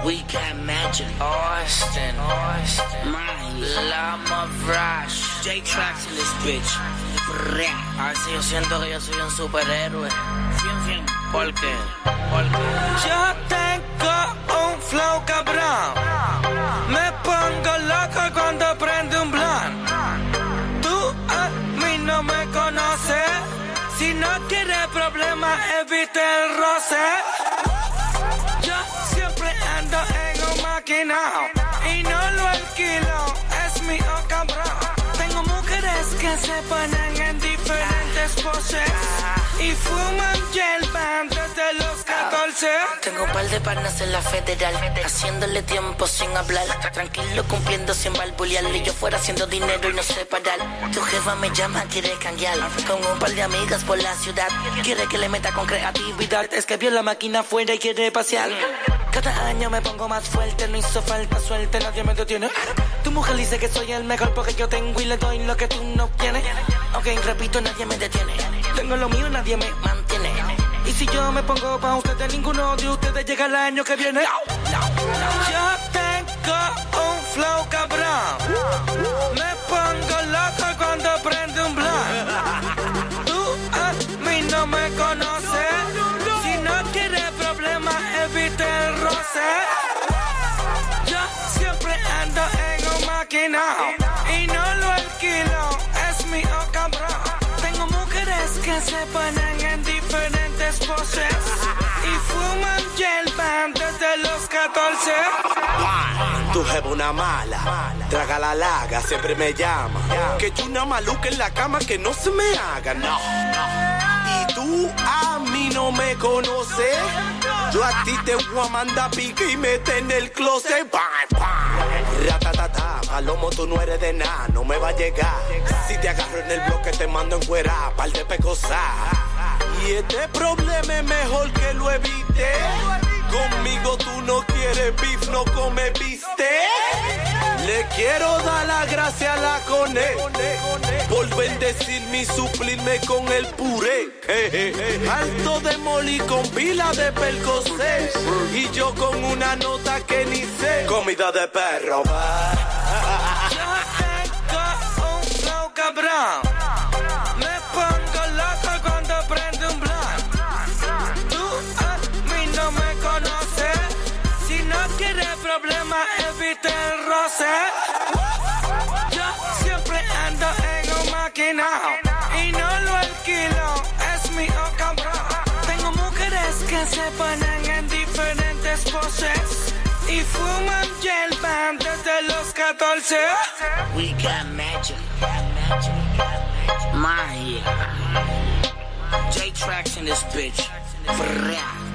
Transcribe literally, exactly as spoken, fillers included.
We got magic. Austin, Austin, Mahi, Lama Rush, J-Trax in this bitch. A ver si yo siento que yo soy un superhéroe. Cien, cien. ¿Por qué? ¿Por qué? Yo tengo un flow cabrón. Me pongo loco cuando prende un blunt. Tú a mí no me conoces. Si no quieres problemas, evite el roce. Yo siempre ando en un maquinao y no lo alquilo, es mi oh cabrón. Tengo mujeres que se ponen en diferentes poses y fuman hierba desde los catorce. Tengo un par de panas en la federal, haciéndole tiempo sin hablar, tranquilo cumpliendo sin balbulear. Y yo fuera haciendo dinero y no sé parar. Tu jefa me llama, quiere cambiar, con un par de amigas por la ciudad. Quiere que le meta con creatividad, es que vio la máquina afuera y quiere pasear. Cada año me pongo más fuerte, no hizo falta suerte, nadie me detiene. Tu mujer dice que soy el mejor porque yo tengo y le doy lo que tú no tienes. Ok, repito, nadie me detiene. Tengo lo mío, nadie me mantiene. Y si yo me pongo pa' ustedes, ninguno de ustedes llega el año que viene. Yo tengo un flow cabrón. Me pongo loco cuando prende un blunt. Tú a mí no me conoces. Si no quieres problemas, evite el roce. Yo siempre ando en un maquinao y no lo alquilo, es mi oh cabrón. Tengo mujeres que se ponen en diferentes poses y fuman hierba desde los catorce. Tu jefa una mala, traga la laga, siempre me llama. Que yo una maluca en la cama que no se me haga, no. Y tú a mí no me conoces. Yo a ti te voy a mandar pique y mete en el closet. Bam, bam. Ratatata, palomo, tú no eres de nada, no me va a llegar. Si te agarro en el bloque te mando en fuera, par de pecosas. Y este problema es mejor que lo evite. Conmigo tú no quieres beef, no come bistec. Le quiero dar la gracia a la Cone por bendecirme y suplirme con el puré. Eh, eh, eh. Alto de moli con pila de percocé y yo con una nota que ni sé. Comida de perro. Yo tengo un flow cabrón. Me pongo loco cuando prende un blunt. Tú a mí no me conoces. Si no quieres problemas, evite el roce. Yo siempre ando en un maquinao y no lo alquilo, es mi oh cabrón. Tengo mujeres que se ponen en diferentes poses y fuman hierba desde los catorce. We got magic. Mahi, J-Trax in this bitch.